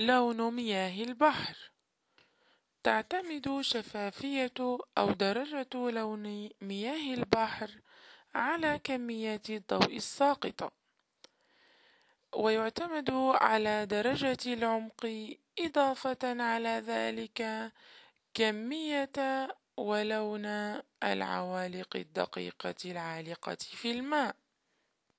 لون مياه البحر. تعتمد شفافية أو درجة لون مياه البحر على كميات الضوء الساقطة، ويعتمد على درجة العمق، إضافة على ذلك كمية ولون العوالق الدقيقة العالقة في الماء.